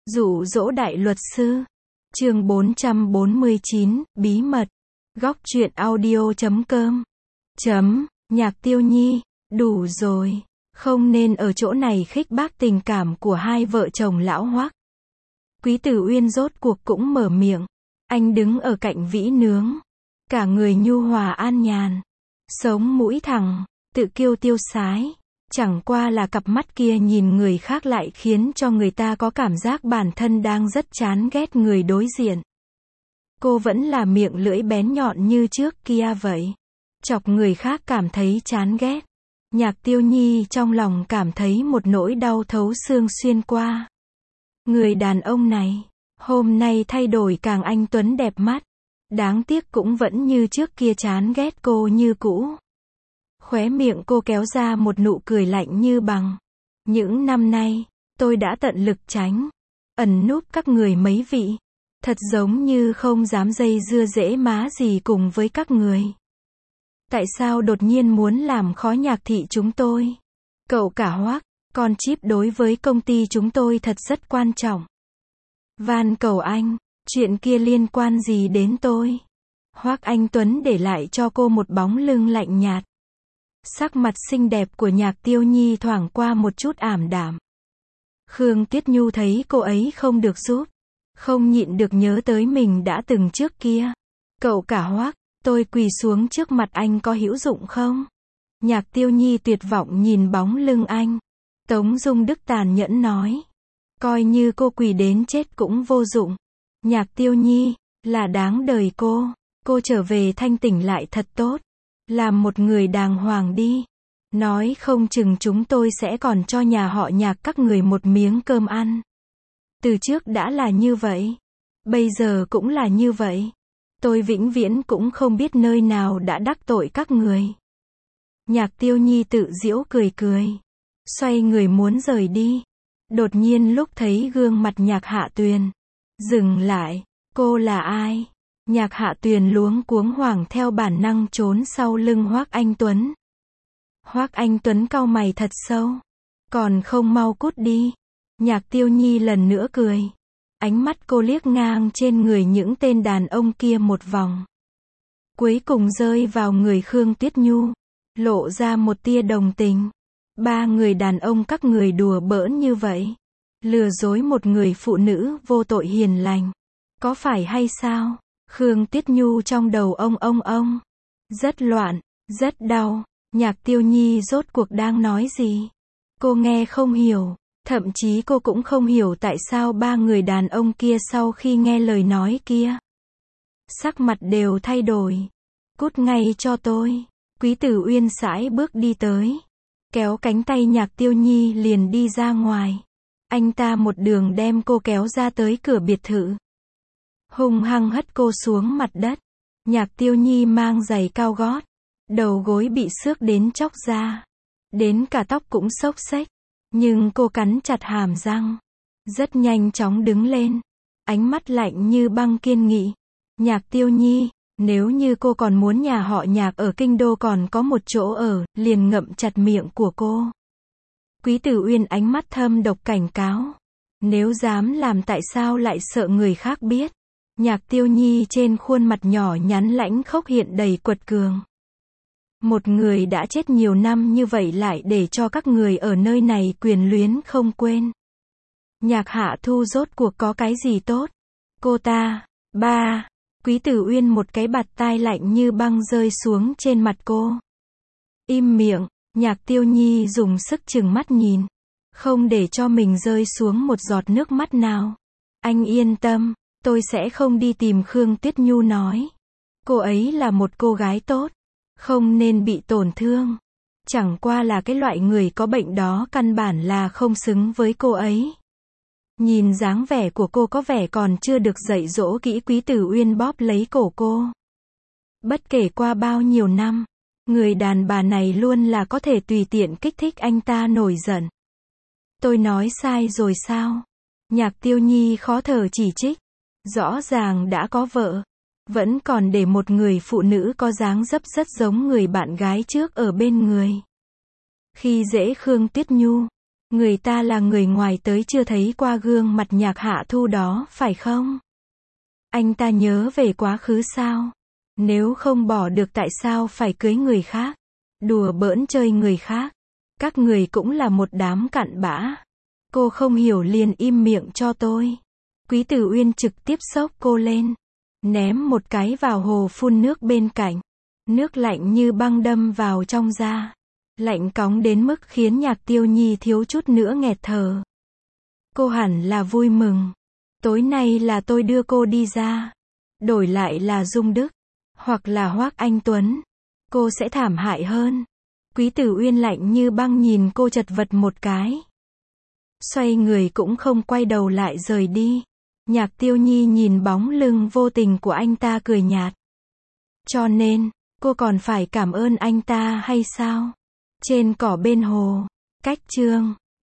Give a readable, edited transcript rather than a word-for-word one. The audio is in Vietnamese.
Dụ dỗ đại luật sư. Chương 449, bí mật. Góc truyện audio.com. Nhạc Tiêu Nhi, đủ rồi. Không nên ở chỗ này khích bác tình cảm của hai vợ chồng lão Hoắc. Quý Tử Uyên rốt cuộc cũng mở miệng. Anh đứng ở cạnh vĩ nướng. Cả người nhu hòa an nhàn. Sống mũi thẳng, tự kiêu tiêu sái. Chẳng qua là cặp mắt kia nhìn người khác lại khiến cho người ta có cảm giác bản thân đang rất chán ghét người đối diện. Cô vẫn là miệng lưỡi bén nhọn như trước kia vậy. Chọc người khác cảm thấy chán ghét. Nhạc Tiêu Nhi trong lòng cảm thấy một nỗi đau thấu xương xuyên qua. Người đàn ông này, hôm nay thay đổi càng anh tuấn đẹp mắt. Đáng tiếc cũng vẫn như trước kia chán ghét cô như cũ. Khóe miệng cô kéo ra một nụ cười lạnh như băng. Những năm nay, tôi đã tận lực tránh, ẩn núp các người mấy vị. Thật giống như không dám dây dưa dễ má gì cùng với các người. Tại sao đột nhiên muốn làm khó Nhạc thị chúng tôi? Cậu cả Hoắc, con chip đối với công ty chúng tôi thật rất quan trọng. Van cầu anh, chuyện kia liên quan gì đến tôi? Hoắc Anh Tuấn để lại cho cô một bóng lưng lạnh nhạt. Sắc mặt xinh đẹp của Nhạc Tiêu Nhi thoảng qua một chút ảm đạm. Khương Tuyết Nhu thấy cô ấy không được giúp, không nhịn được nhớ tới mình đã từng trước kia. Cậu cả Hoắc, tôi quỳ xuống trước mặt anh có hữu dụng không? Nhạc Tiêu Nhi tuyệt vọng nhìn bóng lưng anh. Tống Dung Đức tàn nhẫn nói. Coi như cô quỳ đến chết cũng vô dụng. Nhạc Tiêu Nhi, là đáng đời cô trở về thanh tỉnh lại thật tốt. Làm một người đàng hoàng đi. Nói không chừng chúng tôi sẽ còn cho nhà họ Nhạc các người một miếng cơm ăn. Từ trước đã là như vậy. Bây giờ cũng là như vậy. Tôi vĩnh viễn cũng không biết nơi nào đã đắc tội các người. Nhạc Tiêu Nhi tự giễu cười cười. Xoay người muốn rời đi. Đột nhiên lúc thấy gương mặt Nhạc Hạ Tuyền. Dừng lại. Cô là ai? Nhạc Hạ Tuyền luống cuống hoảng theo bản năng trốn sau lưng Hoắc Anh Tuấn. Hoắc Anh Tuấn cau mày thật sâu. Còn không mau cút đi. Nhạc Tiêu Nhi lần nữa cười. Ánh mắt cô liếc ngang trên người những tên đàn ông kia một vòng. Cuối cùng rơi vào người Khương Tuyết Nhu. Lộ ra một tia đồng tình. Ba người đàn ông các người đùa bỡn như vậy. Lừa dối một người phụ nữ vô tội hiền lành. Có phải hay sao? Khương Tuyết Nhu trong đầu ông. Rất loạn, rất đau. Nhạc Tiêu Nhi rốt cuộc đang nói gì? Cô nghe không hiểu. Thậm chí cô cũng không hiểu tại sao ba người đàn ông kia sau khi nghe lời nói kia. Sắc mặt đều thay đổi. Cút ngay cho tôi. Quý Tử Uyên sải bước đi tới. Kéo cánh tay Nhạc Tiêu Nhi liền đi ra ngoài. Anh ta một đường đem cô kéo ra tới cửa biệt thự. Hung hăng hất cô xuống mặt đất. Nhạc Tiêu Nhi mang giày cao gót. Đầu gối bị xước đến chóc ra. Đến cả tóc cũng xốc xếch. Nhưng cô cắn chặt hàm răng. Rất nhanh chóng đứng lên. Ánh mắt lạnh như băng kiên nghị. Nhạc Tiêu Nhi, nếu như cô còn muốn nhà họ Nhạc ở kinh đô còn có một chỗ ở, liền ngậm chặt miệng của cô. Quý Tử Uyên ánh mắt thâm độc cảnh cáo. Nếu dám làm tại sao lại sợ người khác biết? Nhạc Tiêu Nhi trên khuôn mặt nhỏ nhắn lãnh khốc hiện đầy quật cường. Một người đã chết nhiều năm như vậy lại để cho các người ở nơi này quyền luyến không quên. Nhạc Hạ Thu rốt cuộc có cái gì tốt? Cô ta, ba. Quý Tử Uyên một cái bạt tai lạnh như băng rơi xuống trên mặt cô. Im miệng. Nhạc Tiêu Nhi dùng sức trừng mắt nhìn. Không để cho mình rơi xuống một giọt nước mắt nào. Anh yên tâm. Tôi sẽ không đi tìm Khương Tuyết Nhu nói. Cô ấy là một cô gái tốt. Không nên bị tổn thương. Chẳng qua là cái loại người có bệnh đó căn bản là không xứng với cô ấy. Nhìn dáng vẻ của cô có vẻ còn chưa được dạy dỗ kỹ. Quý Tử Uyên bóp lấy cổ cô. Bất kể qua bao nhiêu năm, người đàn bà này luôn là có thể tùy tiện kích thích anh ta nổi giận. Tôi nói sai rồi sao? Nhạc Tiêu Nhi khó thở chỉ trích. Rõ ràng đã có vợ. Vẫn còn để một người phụ nữ có dáng dấp rất giống người bạn gái trước ở bên người. Khi dễ Khương Tuyết Nhu. Người ta là người ngoài tới chưa thấy qua gương mặt Nhạc Hạ Thu đó, phải không? Anh ta nhớ về quá khứ sao? Nếu không bỏ được tại sao phải cưới người khác? Đùa bỡn chơi người khác? Các người cũng là một đám cặn bã. Cô không hiểu liền im miệng cho tôi. Quý Tử Uyên trực tiếp xốc cô lên, ném một cái vào hồ phun nước bên cạnh. Nước lạnh như băng đâm vào trong da. Lạnh cóng đến mức khiến Nhạc Tiêu Nhi thiếu chút nữa nghẹt thở. Cô hẳn là vui mừng. Tối nay là tôi đưa cô đi ra. Đổi lại là Dung Đức, hoặc là Hoác Anh Tuấn, cô sẽ thảm hại hơn. Quý Tử Uyên lạnh như băng nhìn cô chật vật một cái. Xoay người cũng không quay đầu lại rời đi. Nhạc Tiêu Nhi nhìn bóng lưng vô tình của anh ta cười nhạt. Cho nên, cô còn phải cảm ơn anh ta hay sao? Trên cỏ bên hồ, cách chương